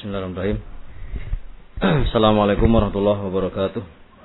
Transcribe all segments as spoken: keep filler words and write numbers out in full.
Bismillahirrahmanirrahim. Assalamualaikum warahmatullahi wabarakatuh.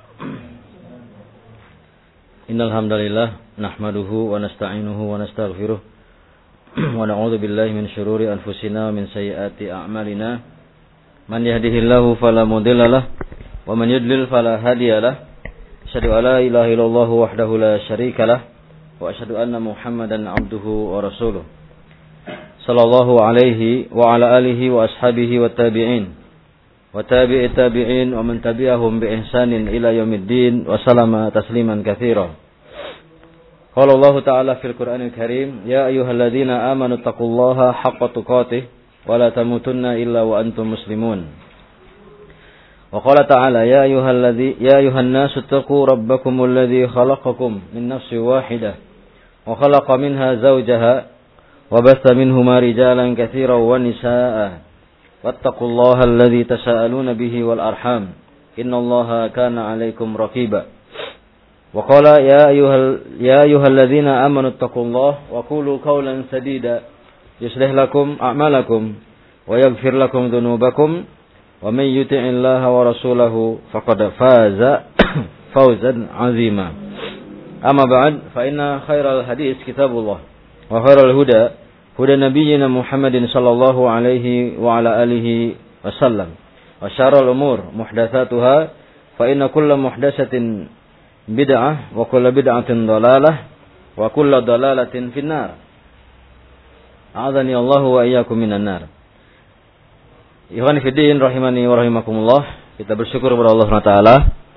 Innal hamdalillah nahmaduhu wa nasta'inuhu wa nastaghfiruh wa na'udzu billahi min syururi anfusina wa min sayyiati a'malina. Man yahdihillahu fala mudilla lahu wa man yudlil fala hadiya lahu. Asyhadu an la ilaha illallah wahdahu la syarika lahu wa asyhadu anna Muhammadan 'abduhu wa rasuluh. Sallallahu alaihi wa ala alihi wa ashabihi wa tabi'in wa tabi'i tabi'in wa man tabi'ahum bi ihsanin ila yaumiddin wa salama tasliman katsira. Qala Allah ta'ala fil Qur'anil Karim, ya ayyuhalladzina amanu taqullaha haqqa tuqatih wa la tamutunna illa wa antum muslimun. Wa qala ta'ala, ya ayyuhalladzi ya ayyuhan nasu taqu rabbakumul ladzi khalaqakum min nafsin wahidah wa khalaqa minha zawjaha وبث منهما رجالا كثيرا ونساء واتقوا الله الذي تساءلون به والأرحام إن الله كان عليكم رقيبا وقال يا أيها, يا أيها الذين آمنوا اتقوا الله وقولوا قولا سديدا يصلح لكم أعمالكم ويغفر لكم ذنوبكم ومن يطع الله ورسوله فقد فاز فوزا عظيما أما بعد فإن خير الحديث كتاب الله وخير الهدى هدى نبينا محمد صلى الله عليه وعلى آله وسلم وشر الأمور محدثاتها فإن كل محدثة بدعة وكل بدعة ضلالة وكل ضلالة في النار أعاذني الله وإياكم من النار. Ikhwani fi din rahimani wa rahimakumullah, kita bersyukur kepada Allah Subhanahu wa taala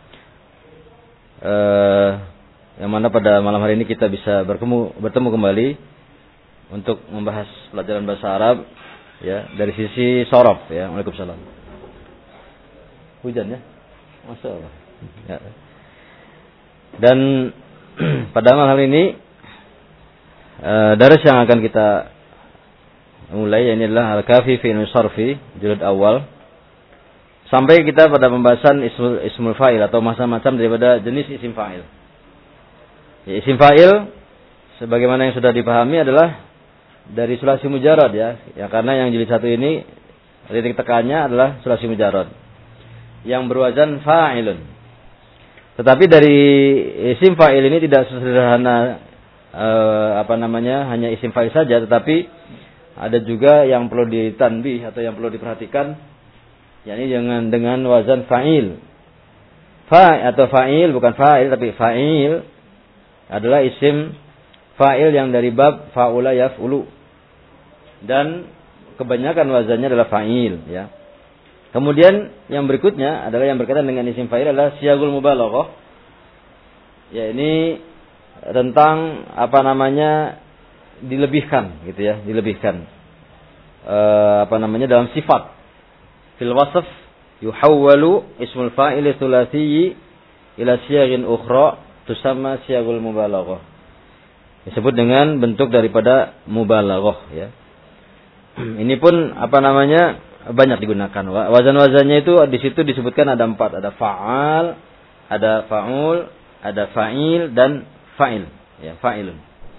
uh, yang mana pada malam hari ini kita bisa bertemu bertemu kembali untuk membahas pelajaran bahasa Arab ya dari sisi sorof ya. Waalaikumsalam. Hujan ya? Masya Allah. Ya. Dan pada malam hari ini uh, daras yang akan kita mulai ini adalah Al-Kafi fi Nusarfi jilid awal. Sampai kita pada pembahasan ismul, ismul fa'il atau macam-macam daripada jenis isim fa'il. Ya, isim fa'il sebagaimana yang sudah dipahami adalah dari sulasi mujarad ya. Ya karena yang jilid satu ini titik tekannya adalah sulasi mujarad yang berwazan fa'ilun. Tetapi dari isim fa'il ini tidak sesederhana eh, apa namanya hanya isim fa'il saja, tetapi ada juga yang perlu ditanbih atau yang perlu diperhatikan, yakni dengan dengan wazan fa'il. Fa atau fa'il bukan fa'il tapi fa'il adalah isim fa'il yang dari bab fa'ula yaf'ulu. Dan kebanyakan wazannya adalah fa'il ya. Kemudian yang berikutnya adalah yang berkaitan dengan isim fa'il adalah siyagul mubalaghah. Ya ini tentang apa namanya dilebihkan gitu ya, dilebihkan. E, apa namanya dalam sifat. Fil wasf yuhawwalu ismul fa'il tsulatsi ila siyagin ukhra tusamma siyagul mubalaghah. Disebut dengan bentuk daripada mubalaghah ya. Ini pun apa namanya banyak digunakan. Wazan-wazannya itu di situ disebutkan ada empat, ada fa'al, ada fa'ul, ada fa'il dan fa'il ya, fa'ilun.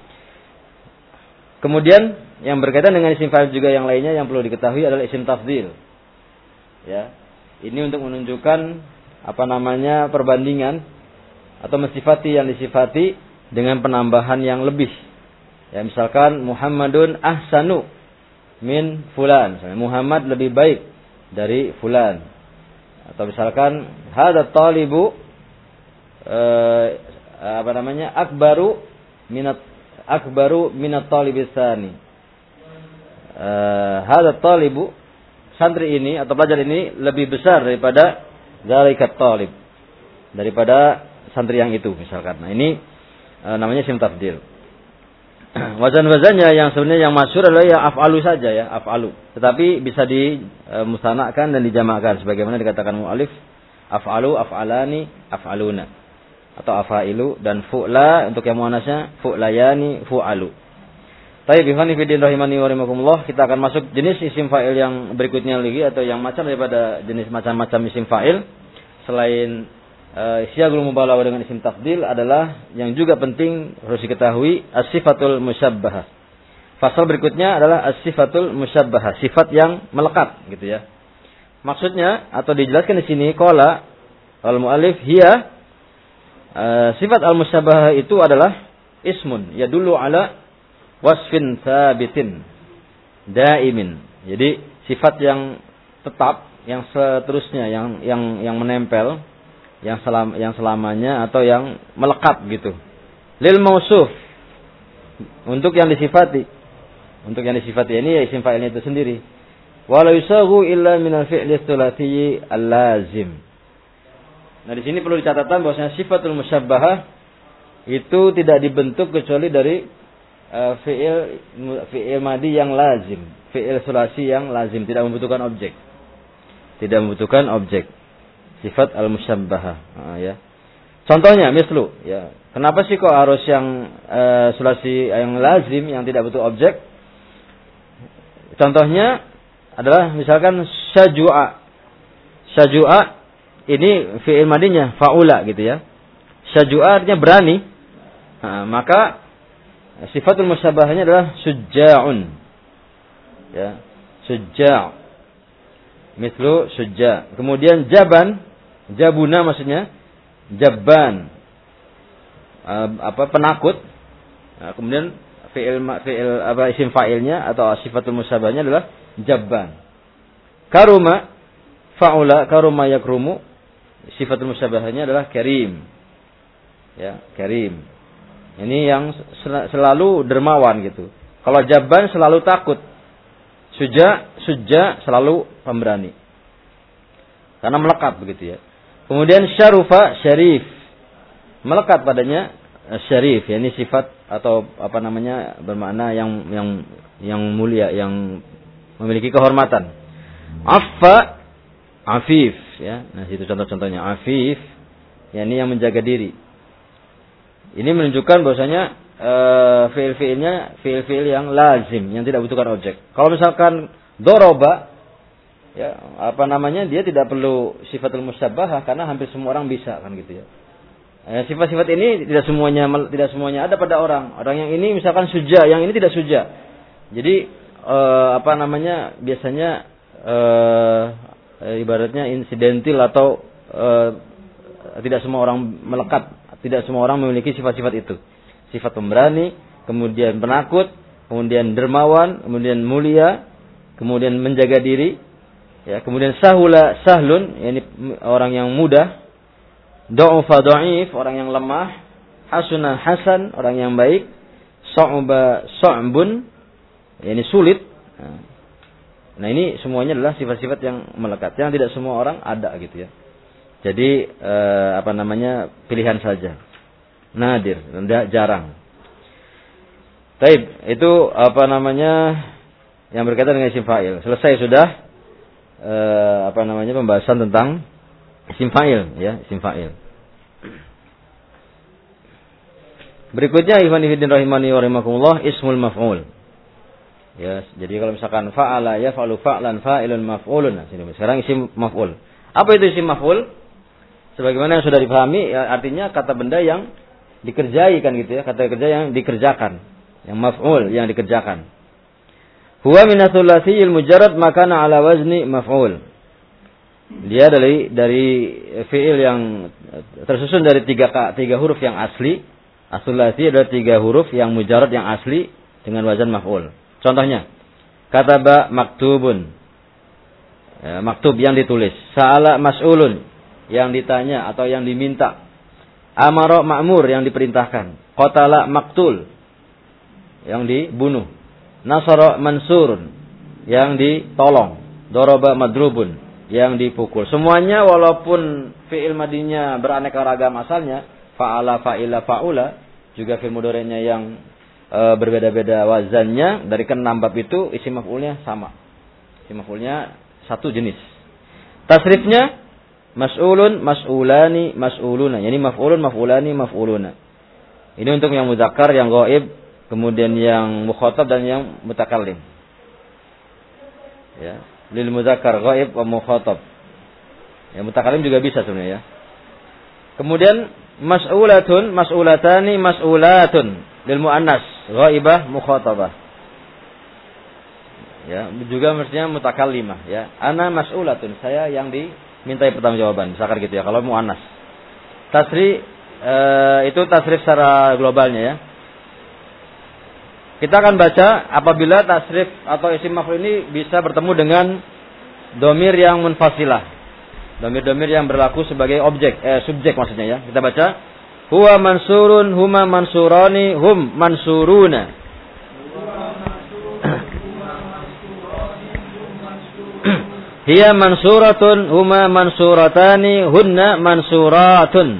Kemudian yang berkaitan dengan isim fa'il juga yang lainnya yang perlu diketahui adalah isim tafdhil. Ya. Ini untuk menunjukkan apa namanya perbandingan atau mensifati yang disifati dengan penambahan yang lebih. Ya, misalkan Muhammadun ahsanu min fulan. Misalnya, Muhammad lebih baik dari fulan. Atau misalkan hadza talibu eh, apa namanya? akbaru minat akbaru minat talibis tsani. Eh, hadza talibu santri ini atau pelajar ini lebih besar daripada zalikat talib. Daripada santri yang itu misalkan. Nah, ini namanya isim tafdhil. Wazan-wazannya yang sebenarnya yang masyhur adalah ya af'alu saja ya, af'alu. Tetapi bisa dimusanakan dan dijamakkan sebagaimana dikatakan mu'alif af'alu, af'alani, af'aluna atau afailu dan fu'la untuk yang muannasnya fu'layani, fu'alu. Baik, ikhwani fillah rahimani wa rahimakumullah, kita akan masuk jenis isim fa'il yang berikutnya lagi atau yang macam daripada jenis macam-macam isim fa'il selain Uh, siyagul mubalaghah dengan isim tafdhil adalah yang juga penting harus diketahui as-sifatul musyabbahah. Fasal berikutnya adalah as-sifatul musyabbahah, sifat yang melekat gitu ya. maksudnya atau dijelaskan di sini qala al-muallif hiya uh, sifat al-musyabahah itu adalah ismun yadullu ala wasfin thabitin daimin. Jadi sifat yang tetap, yang seterusnya, yang yang yang menempel, yang selam, yang selamanya atau yang melekat gitu. Lil mausuf, untuk yang disifati. Untuk yang disifati ini ya isim fa'ilnya itu sendiri. Wala yusaghu illa min al-fi'li tsulati al-lazim. Nah, di sini perlu dicatatkan bahwasanya sifatul musyabbahah itu tidak dibentuk kecuali dari uh, fi'il fi'il madi yang lazim, fi'il sulasi yang lazim, tidak membutuhkan objek. Tidak membutuhkan objek. Sifat al-musyabbahah, nah, ya. Contohnya mislu, ya. Kenapa sih kok harus yang uh, sulasi yang lazim yang tidak butuh objek? Contohnya adalah misalkan syajua. Syajua ini fi'il madinya faula gitu ya. Syajua artinya berani. Nah, maka sifatul musyabahahnya adalah sujja'un. Ya, sujja'. Mislu sujja'. Kemudian jaban, jabuna maksudnya jabban. Uh, apa penakut. Nah, kemudian fi'il fi'il apa isim fa'ilnya atau sifatul musyabahahnya adalah jabban. Karuma faula karuma yakrumu, sifatul musyabahahnya adalah karim. Ya, karim. Ini yang selalu dermawan gitu. Kalau jabban selalu takut. Suja, suja selalu pemberani. Karena melekat begitu ya. Kemudian syarufa syarif. Melekat padanya syarif, ya, ini sifat atau apa namanya bermakna yang yang yang mulia, yang memiliki kehormatan. Affa, afif, ya. Nah, itu contoh-contohnya. Afif, ya, ini yang menjaga diri. Ini menunjukkan bahwasanya e, fiil-fiilnya fiil-fiil yang lazim, yang tidak butuhkan objek. Kalau misalkan doroba, ya, apa namanya, dia tidak perlu sifatul musyabbahah karena hampir semua orang bisa kan gitu ya. Eh, sifat-sifat ini tidak semuanya tidak semuanya ada pada orang. Orang yang ini misalkan suja, yang ini tidak suja. Jadi eh, apa namanya biasanya eh, ibaratnya insidentil atau eh, tidak semua orang melekat, tidak semua orang memiliki sifat-sifat itu. Sifat pemberani, kemudian penakut, kemudian dermawan, kemudian mulia, kemudian menjaga diri, ya, kemudian sahula sahlun, yakni orang yang mudah. Du'ufa du'if, orang yang lemah. Hasuna hasan, orang yang baik. Su'ba su'bun, yakni sulit. Nah, ini semuanya adalah sifat-sifat yang melekat, yang tidak semua orang ada gitu ya. Jadi eh, apa namanya pilihan saja, nadir, jarang. Taib, itu apa namanya yang berkaitan dengan isim fa'il. Selesai sudah eh, apa namanya pembahasan tentang isim fa'il, ya, isim fa'il. Berikutnya ikhwan fillah rahimani wa rahimakumullah, ismul maf'ul. Ya, jadi kalau misalkan fa'ala yaf'alu fa'lan fa'ilun maf'ulun. Nah, sini sekarang isim maf'ul. Apa itu isim maf'ul? Sebagaimana yang sudah dipahami, ya, artinya kata benda yang dikerjai kan gitu ya, kata kerja yang dikerjakan, yang maf'ul yang dikerjakan. Huwa min ats-tsulatsiyil mujarrad makana ala wazni maf'ul. Dia dari dari fiil yang tersusun dari tiga tiga huruf yang asli. As-tsulasi adalah tiga huruf yang mujarrad yang asli dengan wazan maf'ul. Contohnya, kataba maktubun. Ya, maktub yang ditulis. Sa'ala mas'ulun, yang ditanya atau yang diminta. Amara ma'mur, yang diperintahkan. Qatala maktul, yang dibunuh. Nasara mansurun, yang ditolong. Daraba madrubun, yang dipukul. Semuanya walaupun fi'il madinya beraneka ragam asalnya, fa'ala, fa'ila, fa'ula, juga fi'il mudhari'nya yang e, berbeda-beda wazannya, dari keenam bab itu isim maf'ulnya sama. Isim maf'ulnya satu jenis. Tasrifnya mas'ulun, mas'ulani, mas'uluna. Yani maf'ulun, maf'ulani, maf'uluna. Ini untuk yang muzakkar, yang ghaib, kemudian yang mukhatab dan yang mutakallim. Ya, lil muzakkar ghaib wa mukhatab. Ya, mutakallim juga bisa sebenarnya ya. Kemudian mas'ulatun, mas'ulatani, mas'ulatun lil muannas, ghaibah, mukhatabah. ya, juga mestinya mutakallimah, ya. Ana mas'ulatun, saya yang dimintai pertanggungjawaban, misalkan gitu ya, kalau muannas. Tasrif e, itu tasrif secara globalnya, ya. Kita akan baca apabila tasrif atau isim maf'ul ini bisa bertemu dengan domir yang munfasilah. Domir-domir yang berlaku sebagai objek, eh, subjek maksudnya, ya. Kita baca. Huwa mansurun, huma mansurani, hum mansuruna. Hiya mansuratun, huma mansuratani, hunna mansuratun.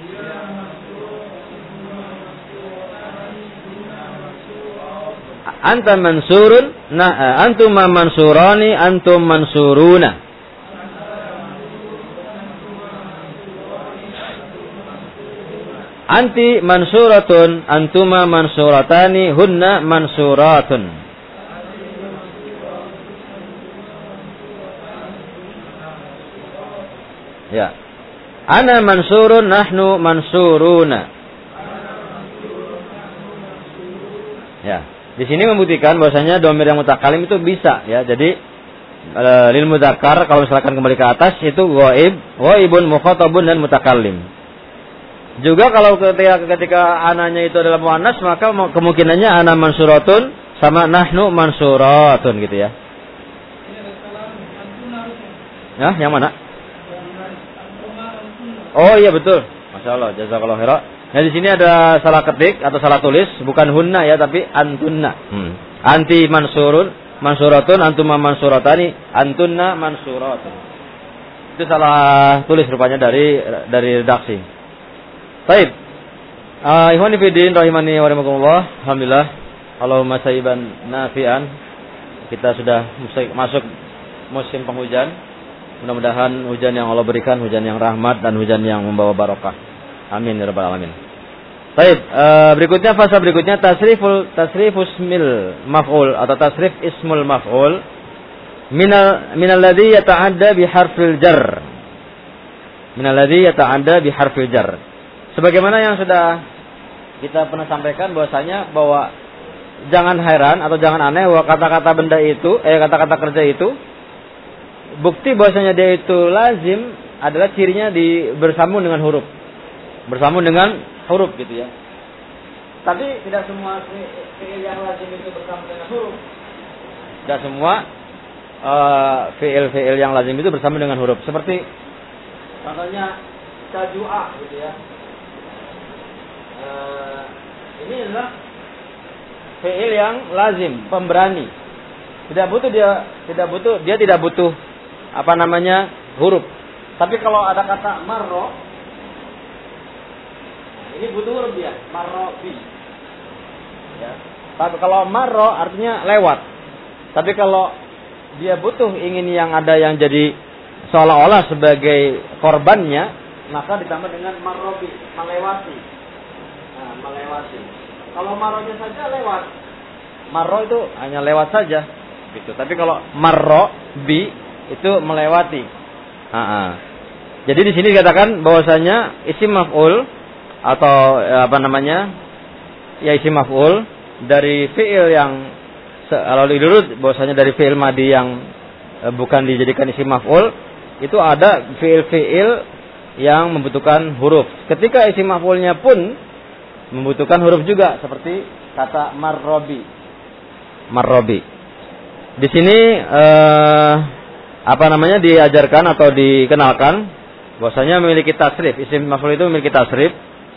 Anta mansurun, nah, antuma mansurani, antum mansuruna. Anti mansuratun, antuma mansuratani, hunna mansuratun. Ya. Ana mansurun, nahnu mansuruna. Ya. Di sini membuktikan bahwasanya dhamir yang mutakalim itu bisa, ya. Jadi e, lil mudzakkar kalau misalkan kembali ke atas itu ghaib, ghaibun, mukhatabun dan mutakallim. Juga kalau ketika ketika ananya itu adalah muannas, maka kemungkinannya ana mansuratun sama nahnu mansuratun gitu, ya. Ya, yang mana? Oh iya betul, masya Allah, jazakallahu khairan. Nah di sini ada salah ketik atau salah tulis, bukan hunna ya, tapi antunna. Hmm. Anti mansurun, mansuratun, antuma mansuratani, antunna mansuratun. Itu salah tulis rupanya dari dari redaksi. Baik, uh, ikhwan fillah rahimani wa rahimakumullah. Alhamdulillah, Allahumma sayyiban nafi'an. Kita sudah masuk musim penghujan. Mudah-mudahan hujan yang Allah berikan hujan yang rahmat dan hujan yang membawa barokah. Amin ya rabbal alamin. Baik, uh, berikutnya fasa berikutnya tasriful tasrifus ismil maf'ul atau tasrif ismul maf'ul minal minal ladzi yata'adda bi harfil jar. Minal ladzi yata'adda bi harfil jar. Sebagaimana yang sudah kita pernah sampaikan bahwasanya bahwa jangan heran atau jangan aneh bahwa kata-kata benda itu eh kata-kata kerja itu bukti bahwasanya dia itu lazim adalah cirinya di bersambung dengan huruf. Bersambung dengan huruf gitu, ya. Tapi tidak semua fi'il yang lazim itu bersambung dengan huruf. Tidak semua uh, fi'il-fi'il yang lazim itu bersambung dengan huruf. Seperti contohnya tajua gitu, ya. Uh, ini adalah fi'il yang lazim, pemberani. Tidak butuh dia tidak butuh dia tidak butuh apa namanya huruf. Tapi kalau ada kata marro, ini butuh huruf dia, marro bi. Ya. Tapi kalau marro artinya lewat. Tapi kalau dia butuh ingin yang ada yang jadi seolah-olah sebagai korbannya, maka ditambah dengan marro bi, melewati. Nah, melewati. Kalau marronya saja lewat, marro itu hanya lewat saja, gitu. Tapi kalau marro bi itu melewati. Ha-ha. Jadi di sini dikatakan bahwasanya isim maf'ul atau apa namanya? Ya isim maf'ul dari fi'il yang kalau dulu bahwasanya dari fi'il madi yang e, bukan dijadikan isim maf'ul, itu ada fi'il-fi'il yang membutuhkan huruf. Ketika isim maf'ulnya pun membutuhkan huruf juga seperti kata marrobi. Marrobi. Di sini eh, apa namanya diajarkan atau dikenalkan bahwasanya memiliki tasrif, isim maf'ul itu memiliki tasrif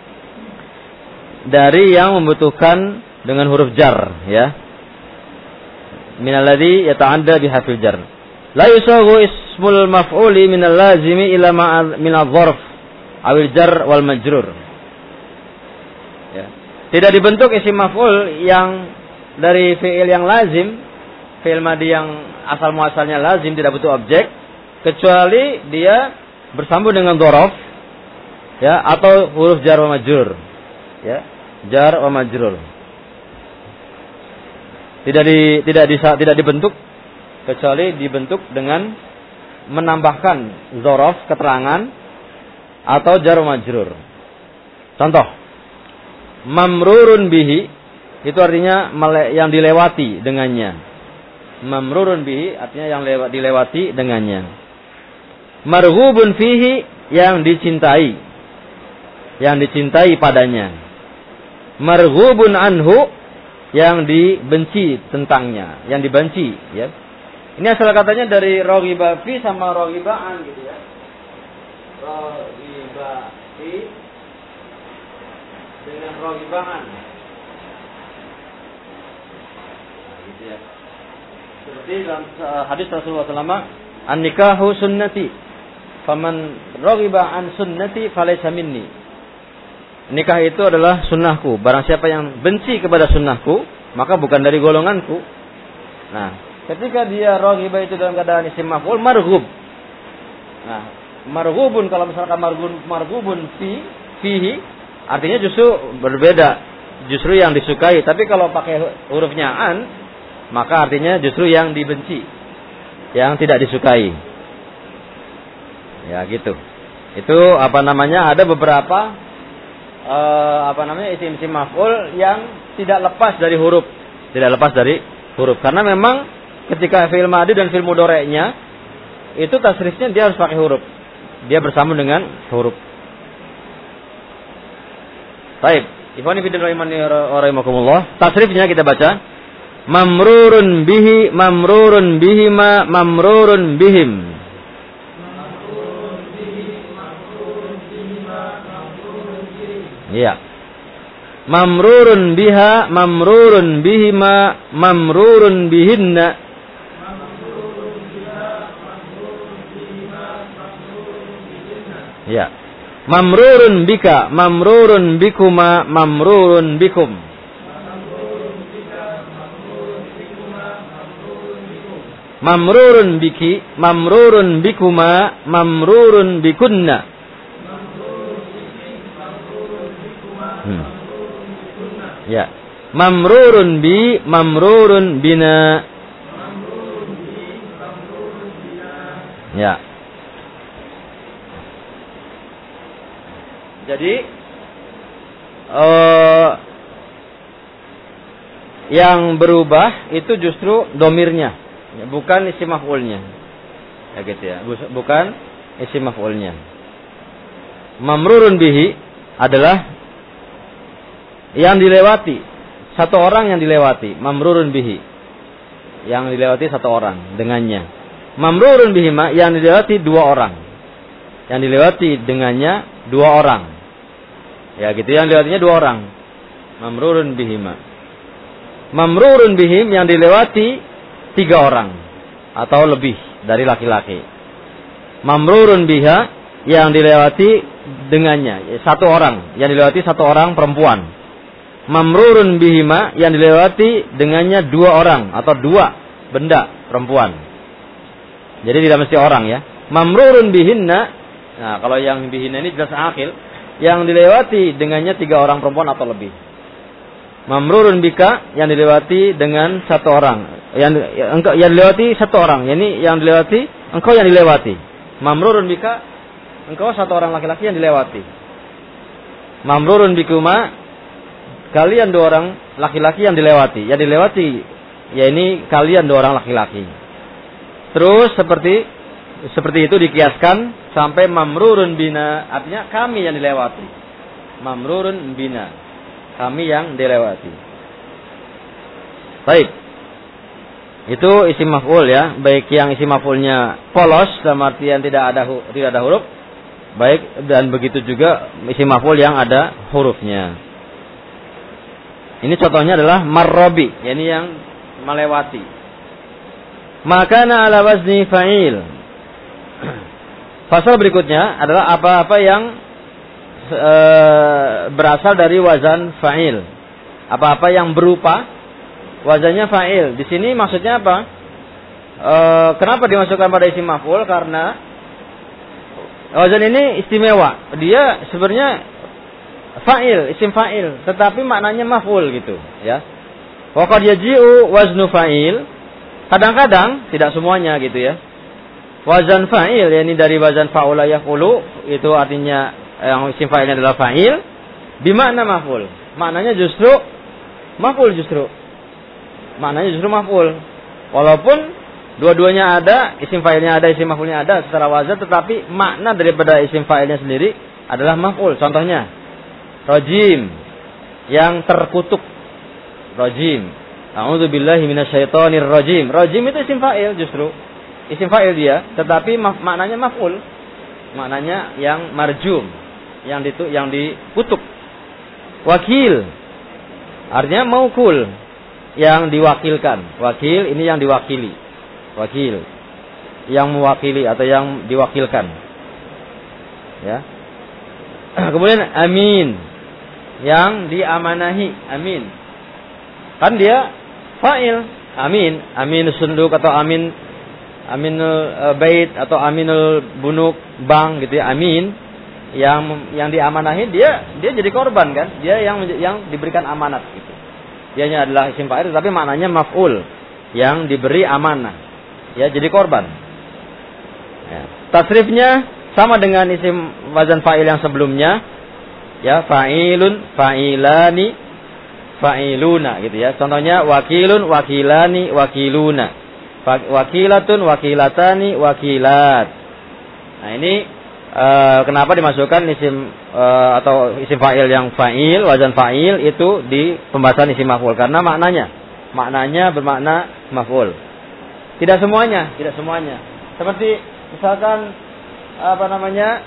dari yang membutuhkan dengan huruf jar, ya. Minal ladzi yata'adda bihafil jar. La yusaghu ismul maf'uli minal lazimi ila minal dzarf awil jar wal majrur. Ya. Tidak dibentuk isim maf'ul yang dari fi'il yang lazim, fi'il madi yang asal muasalnya lazim tidak butuh objek, kecuali dia bersambung dengan dzaraf, ya, atau huruf jar wa majrur, ya, jar wa majrur. Tidak di tidak di, tidak dibentuk kecuali dibentuk dengan menambahkan dzaraf keterangan atau jar wa majrur. Contoh, mamrurun bihi itu artinya yang dilewati dengannya. Mamrurun bihi artinya yang lewat, dilewati dengannya. Marghubun fihi yang dicintai. Yang dicintai padanya. Marghubun anhu yang dibenci tentangnya, yang dibenci, ya. Ini asal katanya dari raghiba fi sama raghiba an gitu ya. Raghiba fi dengan raghiba an. Nah, gitu ya. Seperti dalam hadis Rasulullah sallallahu alaihi wasallam, "An-nikahu sunnati, faman raghiba an sunnati falaysa minni." Nikah itu adalah sunnahku. Barang siapa yang benci kepada sunnahku, maka bukan dari golonganku. Nah, ketika dia raghiba itu dalam keadaan isim maf'ul marghub. Nah, marghubun kalau misalkan marghubun marghubun fi fihi artinya justru berbeda. Justru yang disukai. Tapi kalau pakai hurufnya an, maka artinya justru yang dibenci, yang tidak disukai. Ya gitu. Itu apa namanya? Ada beberapa Uh, apa namanya isim-isim maf'ul yang tidak lepas dari huruf, tidak lepas dari huruf. Karena memang ketika fi'il madhi dan fi'il mudhari'nya itu tasrifnya dia harus pakai huruf. Dia bersambung dengan huruf. Baik, ikhwani fillah rahimakumullah. Tasrifnya kita baca mamrurun bihi, mamrurun bihima, mamrurun bihim. Ya. Mamrurun biha, mamrurun bihima, mamrurun bihinna. Ya. Mamrurun bika, mamrurun bikuma, mamrurun bikum. Mamrurun biki, mamrurun bikuma, mamrurun bikunna. Hmm. Ya. Mamrurun bi, mamrurun bina. Ya. Jadi uh, yang berubah itu justru domirnya, bukan isim maf'ulnya. Ya gitu ya. Bukan isim maf'ulnya. Mamrurun bihi adalah yang dilewati, satu orang yang dilewati, mamrurun bihi. Yang dilewati satu orang dengannya. Mamrurun bihima yang dilewati dua orang. Yang dilewati dengannya dua orang. Ya gitu, yang dilewatinya dua orang. Mamrurun bihima. Mamrurun bihim yang dilewati tiga orang atau lebih dari laki-laki. Mamrurun biha yang dilewati dengannya satu orang, yang dilewati satu orang perempuan. Mamrurun bihima yang dilewati dengannya dua orang atau dua benda perempuan. Jadi tidak mesti orang ya. Mamrurun bihinna. Nah, kalau yang bihinna ini jelas akil, yang dilewati dengannya tiga orang perempuan atau lebih. Mamrurun bika yang dilewati dengan satu orang. Yang engkau yang dilewati satu orang. Yani yang dilewati engkau yang dilewati. Mamrurun bika engkau satu orang laki-laki yang dilewati. Mamrurun bikuma kalian dua orang laki-laki yang dilewati. Yang dilewati, ya ini kalian dua orang laki-laki. Terus seperti seperti itu dikiaskan sampai mamrurun bina, artinya kami yang dilewati. Mamrurun bina, kami yang dilewati. Baik. Itu isim maf'ul ya, baik yang isim maf'ulnya polos dalam artian tidak ada tidak ada huruf, baik dan begitu juga isim maf'ul yang ada hurufnya. Ini contohnya adalah marrobi, yakni yang melewati. Makana ala wazni fa'il. Fasal berikutnya adalah apa-apa yang e, berasal dari wazan fa'il. Apa-apa yang berupa wazannya fa'il. Di sini maksudnya apa? E, kenapa dimasukkan pada isim maf'ul? Karena wazan ini istimewa. Dia sebenarnya fa'il, isim fa'il, tetapi maknanya maf'ul gitu, ya. Wa qad yaji'u waznu fa'il. Kadang-kadang, tidak semuanya gitu ya. Wazan fa'il, yakni dari wazan fa'ula yaf'ulu, itu artinya yang isim fa'ilnya adalah fa'il, bimakna maf'ul. Maknanya justru maf'ul justru. Maknanya justru maf'ul. Walaupun dua-duanya ada, isim fa'ilnya ada, isim maf'ulnya ada secara wazan, tetapi makna daripada isim fa'ilnya sendiri adalah maf'ul. Contohnya, rajim, yang terkutuk. Rajim. A'udzubillahi minasyaitonir rajim. Rajim itu isim fa'il justru. Isim fa'il dia, tetapi maf, maknanya maf'ul. Maknanya yang marjum, yang ditu, yang dikutuk. Wakil, artinya maukul, yang diwakilkan. Wakil ini yang diwakili. Wakil, yang mewakili atau yang diwakilkan. Ya. Kemudian amin, yang diamanahi. Amin, kan dia fa'il. Amin, aminus sunduk atau amin, aminul bait atau aminul bunuk bank gitu ya. Amin, yang yang diamanahi, dia dia jadi korban kan? Dia yang yang diberikan amanat gitu. Dianya adalah isim fa'il tapi maknanya maf'ul, yang diberi amanah. Ya, jadi korban. Ya. Tasrifnya sama dengan isim wazan fa'il yang sebelumnya. Ya, fa'ilun, fa'ilani, fa'iluna gitu ya. Contohnya wakilun, wakilani, wakiluna. Wakilatun, wakilatani, wakilat. Nah, ini uh, kenapa dimasukkan isim uh, atau isim fa'il yang fa'il, wazan fa'il itu di pembahasan isim maf'ul, karena maknanya maknanya bermakna maf'ul. Tidak semuanya, tidak semuanya. Seperti misalkan apa namanya?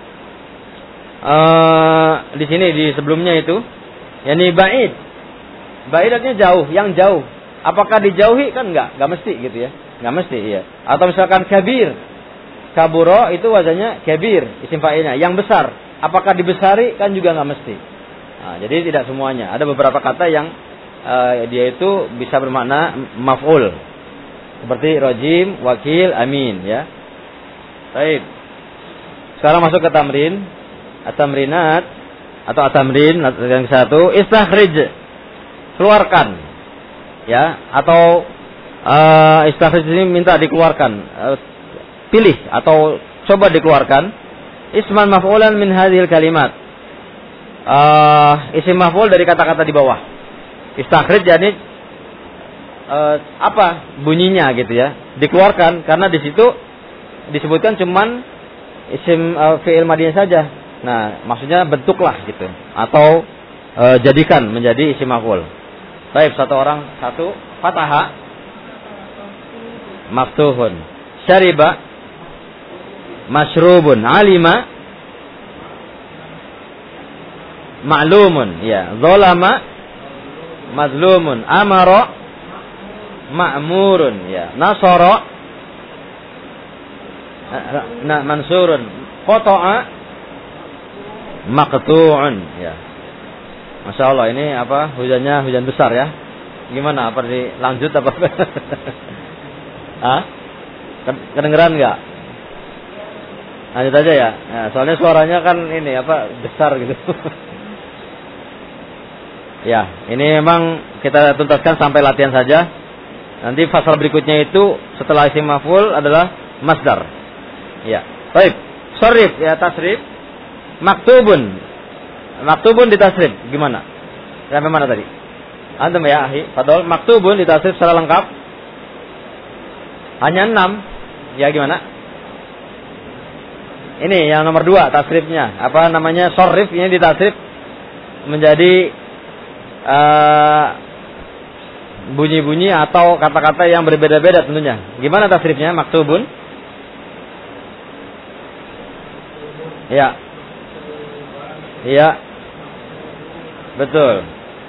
Uh, di sini di sebelumnya itu, yakni ba'id. Ba'id artinya jauh, yang jauh. Apakah dijauhi? Kan enggak, enggak mesti gitu ya. Enggak mesti, iya. Atau misalkan kabir. Kaburo itu wazannya kabir, isim fa'ilnya, yang besar. Apakah dibesari? Kan juga enggak mesti. Nah, jadi tidak semuanya. Ada beberapa kata yang uh, dia itu bisa bermakna maf'ul. Seperti rajim, wakil, amin ya. Baik. Sekarang masuk ke tamrin. At-tamrinat atau at-tamrin yang satu, istakhrij. Keluarkan. Ya, atau uh, istakhrij ini minta dikeluarkan. Uh, pilih atau coba dikeluarkan isman maf'ulan min hadhil kalimat. Uh, isim maf'ul dari kata-kata di bawah. Istakhrij jadi Uh, apa bunyinya gitu ya, dikeluarkan, karena di situ disebutkan cuman isim uh, fi'il madiyah saja. Nah, maksudnya bentuklah gitu, atau uh, jadikan menjadi isim maf'ul. Baik, satu orang satu, fataha maftuhun, syariba masyrubun, alima ma'lumun, ya, zalama mazlumun, amara ma'murun, ya, nasara na mansurun, qata'a maqtu'un, ya. Masya Allah, ini apa, hujannya hujan besar ya. Gimana, apa dilanjut apa? Hah? Kedengeran nggak? Lanjut aja ya. Nah, soalnya suaranya kan ini apa, besar gitu. Ya, ini memang kita tuntaskan sampai latihan saja. Nanti fasal berikutnya itu setelah isim maf'ul adalah masdar. Ya. Baik. Sharif ya, tasrif. Maktubun. Maktubun ditasrif gimana? Sampai mana tadi? Antum ya, akhi. Fadol, maktubun ditasrif secara lengkap. Hanya enam. Ya, gimana? Ini yang nomor dua tasrifnya. Apa namanya? Sharif ini ditasrif menjadi uh, bunyi-bunyi atau kata-kata yang berbeda-beda tentunya. Gimana tasrifnya? Maktubun. Ya. Iya. Betul.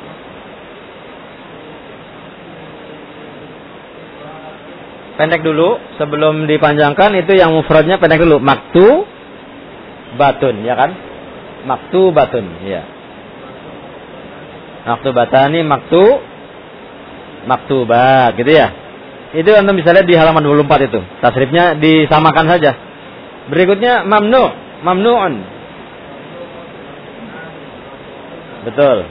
Pendek dulu sebelum dipanjangkan, itu yang mufradnya pendek dulu. Maktu batun, ya kan? Maktu batun, ya. Maktu batani, maktu maktubat, gitu ya. Itu antum bisa lihat di halaman dua puluh empat itu. Tasrifnya disamakan saja. Berikutnya mamnu, mamnu'un. Betul.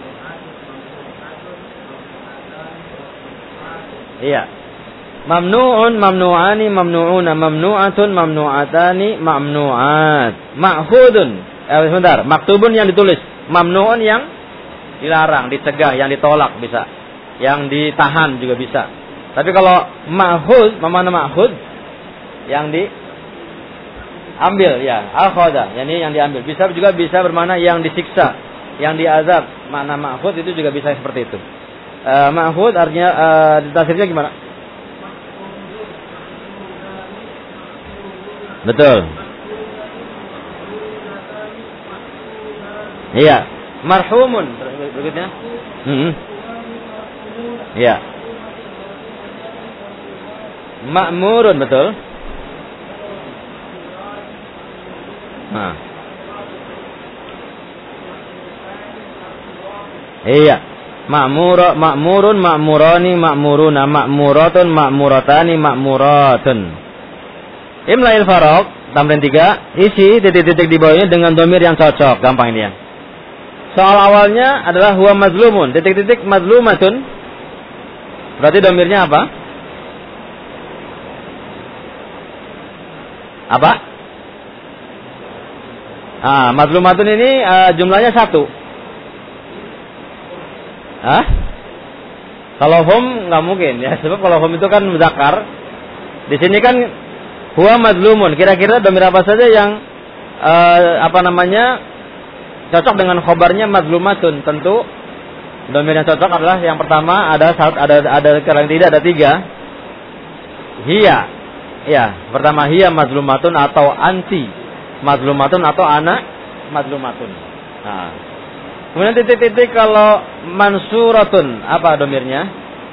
Iya. Mamnu'un, mamnu'ani, mamnu'una, mamnu'atun, mamnu'atani, mamnu'at. Ma'khudun. Eh, sebentar, maktubun yang ditulis. Mamnu'un yang dilarang, dicegah, yang ditolak bisa. Yang ditahan juga bisa. Tapi kalau ma'khud, mana ma'khud? Yang diambil ya, akhadha, yani yang diambil. Bisa juga bisa bermakna yang disiksa, yang diazab. Makna ma'khud itu juga bisa seperti itu. Uh, ma'khud artinya uh, tafsirnya gimana? Betul. Iya, marhumun berikutnya. Hmm. Iya. Ma'murun, betul. Nah. Iya. Ma'mura, ma'murun, ma'murani, ma'muruna, ma'muratun, ma'muratani, ma'muratun. Imla'il faraq, tamrin tiga, isi titik-titik di bawahnya dengan domir yang cocok, gampang ini ya. Soal awalnya adalah huwa mazlumun, titik-titik mazlumatun. Berarti domirnya apa? Apa? Ah, mazlumatun ini uh, jumlahnya satu. Hah? Kalau hum nggak mungkin ya, sebab kalau hum itu kan muzakkar. Di sini kan huwa mazlumun. Kira-kira domir apa saja yang uh, apa namanya cocok dengan khobarnya mazlumatun? Tentu domir yang cocok adalah yang pertama ada ada ada kalau tidak ada tiga. Hiya, ya pertama hiya mazlumatun atau anti mazlumatun atau ana mazlumatun. Nah. Kemudian titik-titik kalau mansuratun, apa domirnya?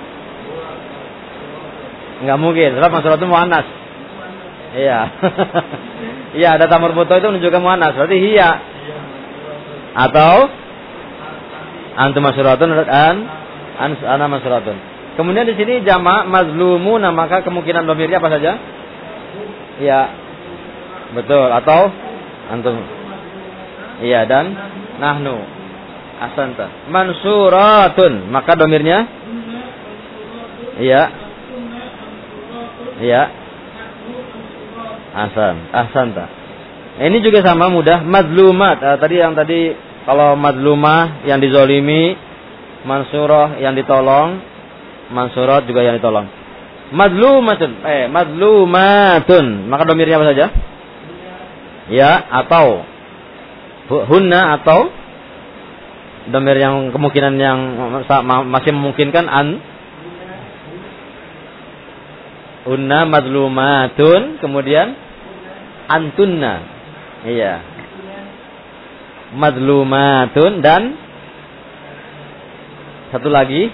Enggak mungkin, sebab mansuratun muannas. Iya. Iya, ada tamur buto itu menunjukkan muannas, berarti hiya. Atau antum mansuratun dan ana mansuratun. Kemudian di sini jama' mazlumuna, maka kemungkinan domirnya apa saja? Iya. Betul, atau antum. Iya, dan nahnu. Ahsanta. Mansuratun, maka domirnya iya. Iya. Ahsan, ahsanta. Ini juga sama mudah, mazlumat. Uh, tadi yang tadi kalau mazlumah yang dizolimi, mansurah yang ditolong, mansurat juga yang ditolong. Mazlumatun, eh mazlumatun, maka domirnya apa saja? Ya, atau hunna, atau domir yang kemungkinan yang masih memungkinkan an unna mazlumatun, kemudian antunna, iya, mazlumatun, dan satu lagi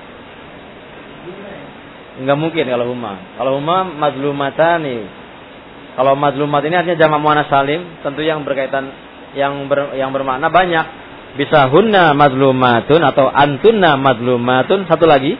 enggak mungkin kalau huma. Kalau huma mazlumatani. Kalau mazlumat ini artinya jamak muannas salim, tentu yang berkaitan yang ber, yang bermakna banyak. Bisa hunna mazlumatun atau antunna mazlumatun. Satu lagi.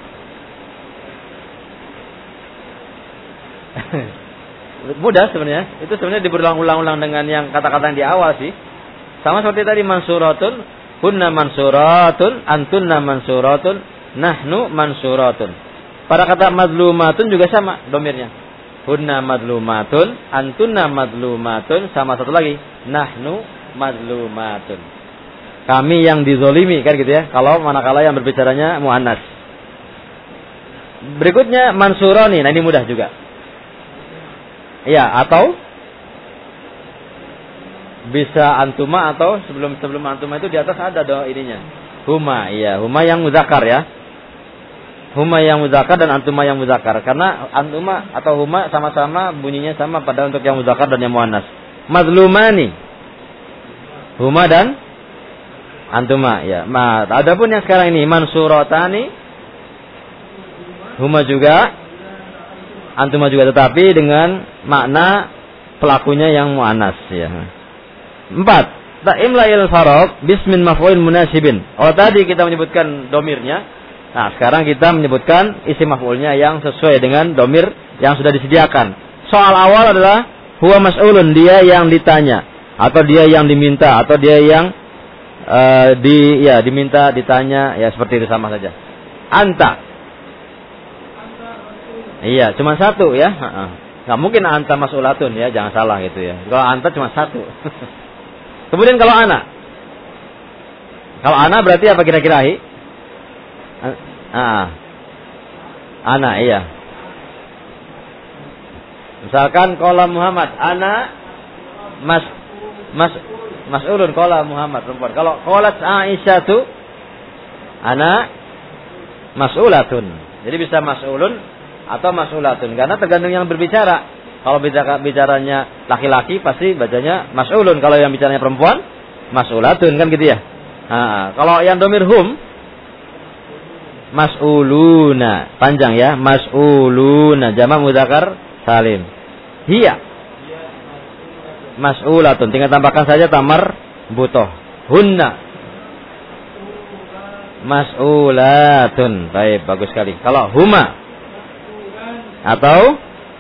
Mudah sebenarnya. Itu sebenarnya diberulang-ulang dengan yang kata-kata yang di awal sih. Sama seperti tadi mansuratun, hunna mansuratun, antunna mansuratun, nahnu mansuratun. Pada kata mazlumatun juga sama domirnya. Hunna mazlumatun, antunna mazlumatun, sama satu lagi, nahnu mazlumatun. Kami yang dizolimi, kan gitu ya. Kalau manakala yang berbicaranya muannas. Berikutnya mansurani. Nah ini mudah juga. Iya, atau bisa antuma, atau sebelum sebelum antuma itu di atas ada do ininya. Huma, iya, huma yang muzakkar ya. Huma yang muzakkar dan antuma yang muzakkar. Karena antuma atau huma sama-sama bunyinya sama pada untuk yang muzakkar dan yang muannas. Mazlumani. Huma dan antuma, ya. Ma, adapun yang sekarang ini mansuratani, huma juga, antuma juga, tetapi dengan makna pelakunya yang muannas, ya. Empat, ta'imla'il faraq bismin maf'ul munasibin. Oh tadi kita menyebutkan domirnya. Nah sekarang kita menyebutkan isi maf'ulnya yang sesuai dengan domir yang sudah disediakan. Soal awal adalah huwa mas'ulun, dia yang ditanya, atau dia yang diminta, atau dia yang Uh, di ya diminta, ditanya, ya seperti itu sama saja. Anta. Iya, cuma satu ya. Heeh. Enggak mungkin anta mas'ulatun ya, jangan salah gitu ya. Kalau anta cuma satu. Kemudian kalau ana. Kalau ana berarti apa kira-kira? Ah. Ana, iya. Misalkan qala Muhammad, ana mas mas mas'ulun, qala Muhammad perempuan. Kalau qalat Aisyah tu ana mas'ulatun. Jadi bisa mas'ulun atau mas'ulatun karena tergantung yang berbicara. Kalau bicara bicaranya laki-laki pasti bacanya mas'ulun, kalau yang bicaranya perempuan mas'ulatun, kan gitu ya. Nah, kalau yang domir hum mas'uluna, panjang ya, mas'uluna, jamak mudzakkar salim. Hiya mas'ulatun, tinggal tambahkan saja tamar butoh. Hunna mas'ulatun. Baik, bagus sekali. Kalau huma atau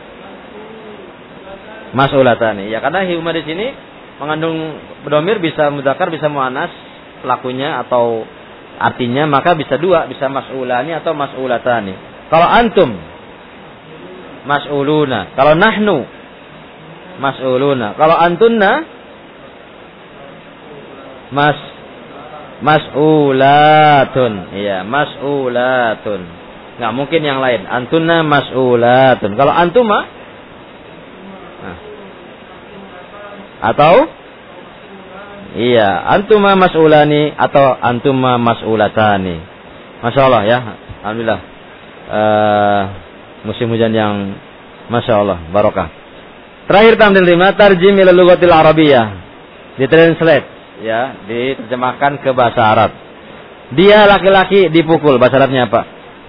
mas'ulatani, ya karena huma di sini mengandung domir, bisa mudzakkar bisa muannas pelakunya atau artinya, maka bisa dua, bisa mas'ulani atau mas'ulatani. Kalau antum mas'uluna, kalau nahnu mas'uluna, kalau antunna mas mas'ulatun. Iya, mas'ulatun. Enggak mungkin yang lain. Antunna mas'ulatun. Kalau antuma nah. Atau iya, antuma mas'ulani atau antuma mas'ulatani. Masya Allah ya, alhamdulillah. Uh, musim hujan yang Masya Allah, barokah. Terakhir tamrin lima, tarjim ila lughatil arabiyyah. Ditranslate ya, diterjemahkan ke bahasa Arab. Dia laki-laki dipukul, bahasa Arabnya apa?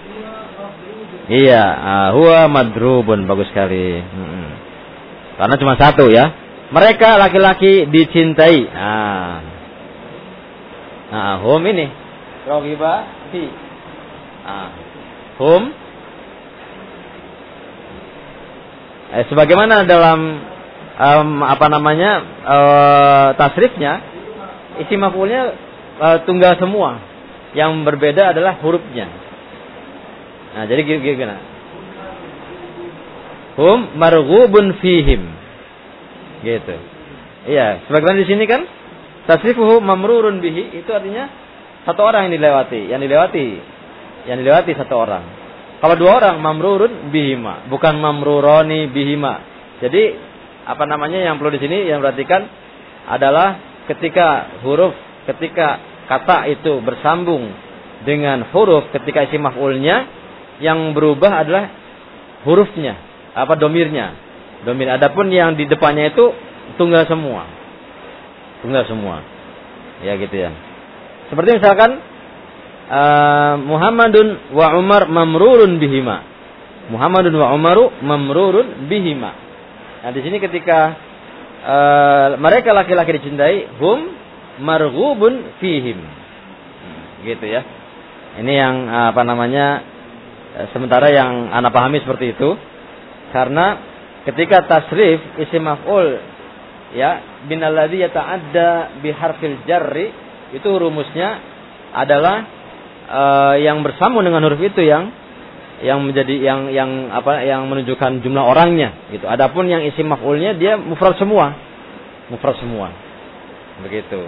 Iya, uh, huwa madrubun, bagus sekali. Hmm. Karena cuma satu ya. Mereka laki-laki dicintai. Nah, nah hum ini rogiba fi. Nah, hum. Eh, sebagaimana dalam um, apa namanya uh, tasrifnya, isi maf'ulnya uh, tunggal semua. Yang berbeda adalah hurufnya. Nah, jadi gimana? Hum marghubun fihim. Gitu. Iya, sebagaimana di sini kan tasrifuhu mamrurun bihi, itu artinya satu orang yang dilewati, yang dilewati, yang dilewati satu orang. Kalau dua orang mamrurun bihima, bukan mamruroni bihima. Jadi apa namanya yang perlu di sini yang perhatikan adalah ketika huruf, ketika kata itu bersambung dengan huruf, ketika isi maf'ulnya yang berubah adalah hurufnya, apa domirnya. Domir. Adapun yang di depannya itu tunggal semua. Tunggal semua. Ya gitu ya. Seperti misalkan uh, Muhammadun wa Umar mamrurun bihima. Muhammadun wa Umaru mamrurun bihima. Nah, di sini ketika uh, mereka laki-laki dicintai, hum marghubun fihim. Gitu ya. Ini yang uh, apa namanya? Uh, sementara yang ana pahami seperti itu. Karena ketika tasrif isim maf'ul ya binalladzi yata'adda biharfil jarri, itu rumusnya adalah uh, yang bersambung dengan huruf itu yang yang menjadi yang yang apa yang menunjukkan jumlah orangnya gitu. Adapun yang isim maf'ulnya dia mufrad semua. Mufrad semua. Begitu.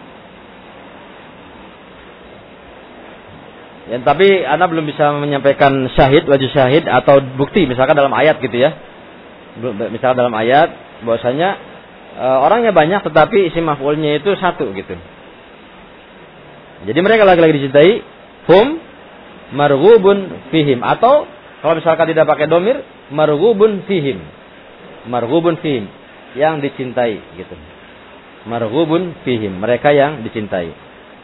Ya, tapi Anda belum bisa menyampaikan syahid, wajib syahid atau bukti misalkan dalam ayat gitu ya. Misalkan dalam ayat bahwasanya e, orangnya banyak tetapi isim maf'ulnya itu satu gitu. Jadi mereka lagi-lagi dicintai, hum marghubun fihim, atau kalau misalkan tidak pakai domir, marghubun fihim. Marghubun fihim, yang dicintai gitu. Marghubun fihim, mereka yang dicintai.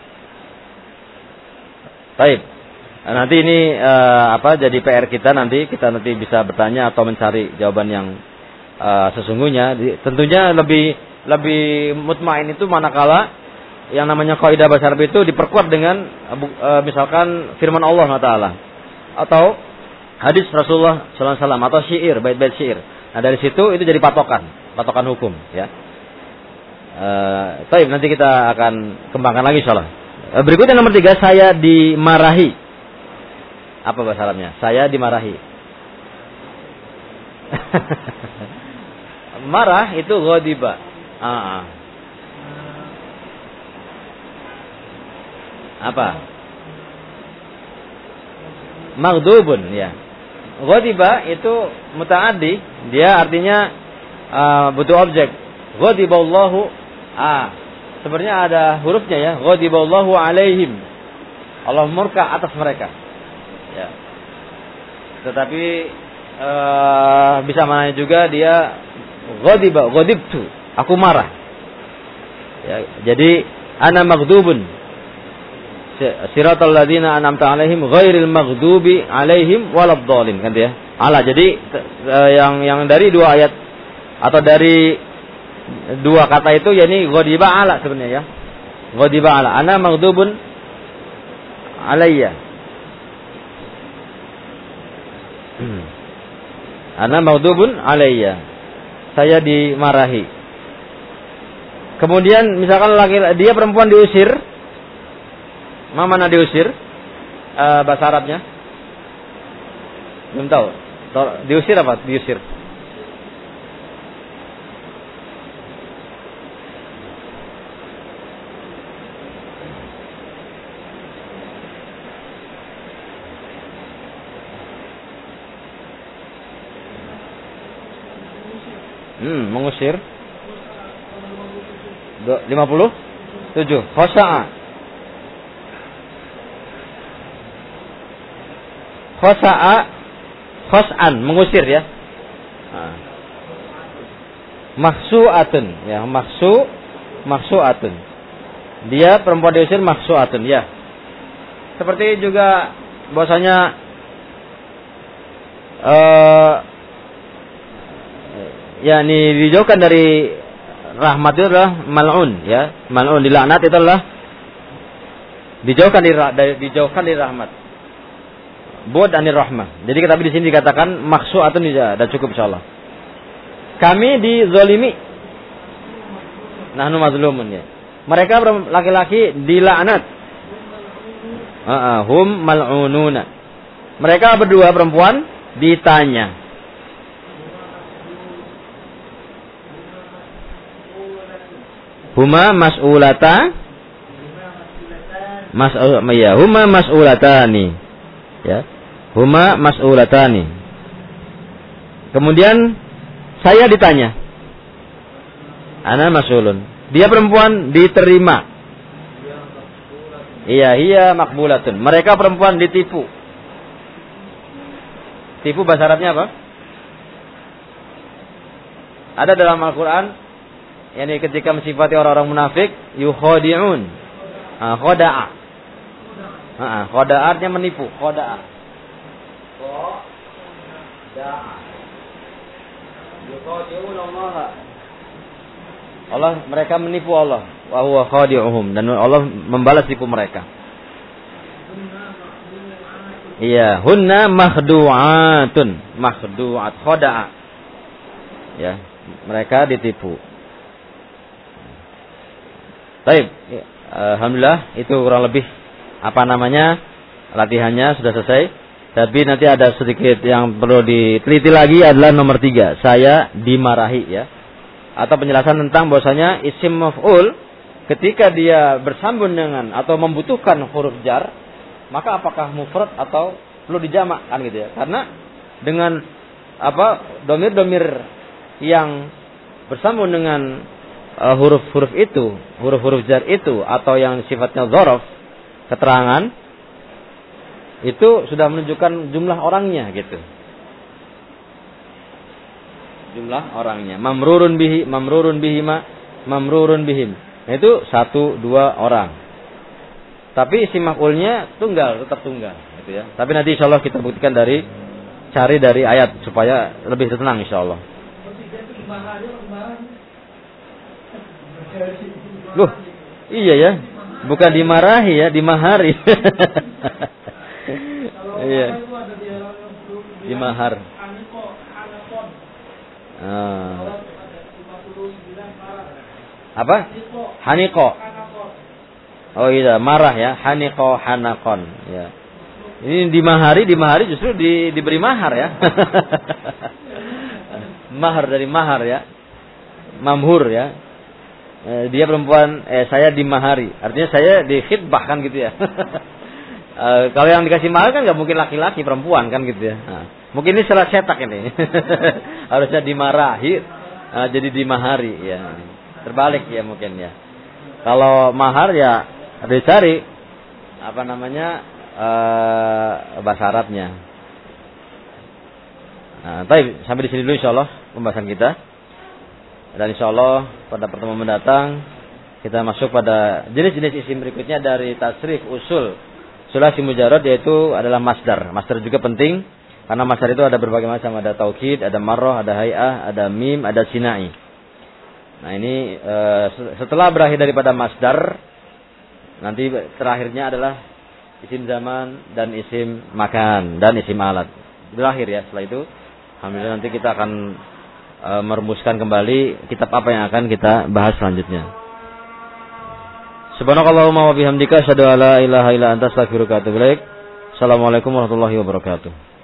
Baik. Nanti ini uh, apa jadi P R kita, nanti kita nanti bisa bertanya atau mencari jawaban yang uh, sesungguhnya. Di, tentunya lebih lebih mutmain itu manakala yang namanya kaidah bahasa Arab itu diperkuat dengan uh, misalkan firman Allah Taala atau hadis Rasulullah sallallahu alaihi wasallam atau syair, bait-bait syair. Nah, dari situ itu jadi patokan, patokan hukum ya. Uh, baik, nanti kita akan kembangkan lagi insyaallah. Uh, berikutnya nomor tiga, saya dimarahi. Apa bahasa Arabnya? Saya dimarahi. Marah itu ghadiba. Ah. Apa? Maghdubun ya. ghadiba itu muta'addi, dia artinya uh, butuh objek. Ghadiballahu, ah, sebenarnya ada hurufnya ya. Ghadiballahu alaihim. Allah murka atas mereka. Ya. Tetapi uh, bisa maknanya juga dia ghadiba, ghadibtu, aku marah. Ya, jadi ana maghdubun. Siratal ladzina an'amta alaihim ghairil maghdubi alaihim waladdallin, kan ya. Ala. Jadi yang yang dari dua ayat atau dari dua kata itu yakni ghadiba ala sebenarnya ya. Ghadiba ala. Ana maghdubun alayya. Hmm. Ana maghdubun alayya. Saya dimarahi. Kemudian misalkan laki dia perempuan diusir, mana diusir? Uh, bahasa Arabnya? Belum tahu. Diusir apa? Diusir. Hmm, mengusir. lima puluh tujuh. Khosa'a. Khosa'a, khos'an, mengusir ya. Nah. Mahsu'atun, ya, mahsu, mahsu'atun. Dia perempuan diusir mahsu'atun, ya. Seperti juga bahwasanya eh yakni dijauhkan dari rahmat itu adalah mal'un, ya. Mal'un, dilaknat itu adalah dijauhkan dari dijauhkan dari rahmat. Buat anir rahmah. Jadi tapi di sini dikatakan maksu'atun, sudah cukup insyaallah. Kami dizalimi. Nahnu mazlumun, ya. Mereka laki-laki dilaknat. Heeh, hum mal'ununa. Mereka berdua perempuan ditanya. Huma mas'ulata mas'ul ya, huma mas'ulatani. Ya. Huma mas'ulatani. Kemudian saya ditanya. Ana mas'ulun. Dia perempuan diterima. Iya, iya makbulatun. Mereka perempuan ditipu. Tipu bahasa Arabnya apa? Ada dalam Al-Quran, yakni ketika mensifati orang-orang munafik, yukhadi'un. Ah, khada'a. Ah, khada'a artinya menipu. Khada'a. Khada'a. Yukhadi'un Allah. Allah, mereka menipu Allah. Wa huwa khadi'uhum, dan Allah membalas tipu mereka. Iya, hunna makhdu'atun, makhdu'at, khada'a. Ya, mereka ditipu. Baik, alhamdulillah itu kurang lebih apa namanya latihannya sudah selesai. Tapi nanti ada sedikit yang perlu diteliti lagi adalah nomor tiga. Saya dimarahi, ya. Atau penjelasan tentang bahwasanya isim maf'ul ketika dia bersambung dengan atau membutuhkan huruf jar, maka apakah mufrad atau perlu dijamak, kan gitu ya. Karena dengan apa domir-domir yang bersambung dengan uh, huruf-huruf itu, huruf-huruf jar itu atau yang sifatnya dzaraf, keterangan itu sudah menunjukkan jumlah orangnya gitu. Jumlah orangnya. Mamrurun bihi, mamrurun bihima, mamrurun bihim. Itu satu dua orang. Tapi isim maf'ulnya tunggal, tetap tunggal, gitu ya. Tapi nanti insyaallah kita buktikan dari cari dari ayat supaya lebih tenang insyaallah. Loh, iya ya. Bukan dimarahi ya, dimahari. Iya. Dimahar. Ah. Apa? Haniko. Oh iya, marah ya. Haniko, hanakon. Ya. Ini dimahari, dimahari justru di, diberi mahar ya. Mahar dari mahar ya. Mamhur ya. Eh, dia perempuan, eh saya dimahari. Artinya saya dikhitbah kan gitu ya. Uh, kalau yang dikasih mahar kan nggak mungkin laki-laki, perempuan kan gitu ya. Nah, mungkin ini salah cetak ini. Harusnya dimarahi, uh, jadi dimahari ya. Terbalik ya mungkin ya. Kalau mahar ya dicari apa namanya uh, bahasa Arabnya. Nah, baik, sampai di sini dulu insyaallah pembahasan kita. Dan insyaallah pada pertemuan mendatang kita masuk pada jenis-jenis isim berikutnya dari tasrif usul sulasi mujarrad, yaitu adalah masdar. Masdar juga penting karena masdar itu ada berbagai macam, ada taukid, ada marrah, ada hay'ah, ada mim, ada sinai. Nah, ini e, setelah berakhir daripada masdar, nanti terakhirnya adalah isim zaman dan isim makan dan isim alat. Berakhir ya setelah itu. Alhamdulillah nanti kita akan e, merumuskan kembali kitab apa yang akan kita bahas selanjutnya. Subhanakallahumma wa bihamdika asyhadu an la ilaha illa anta astaghfiruka wa atubu ilaik. Assalamualaikum warahmatullahi wabarakatuh.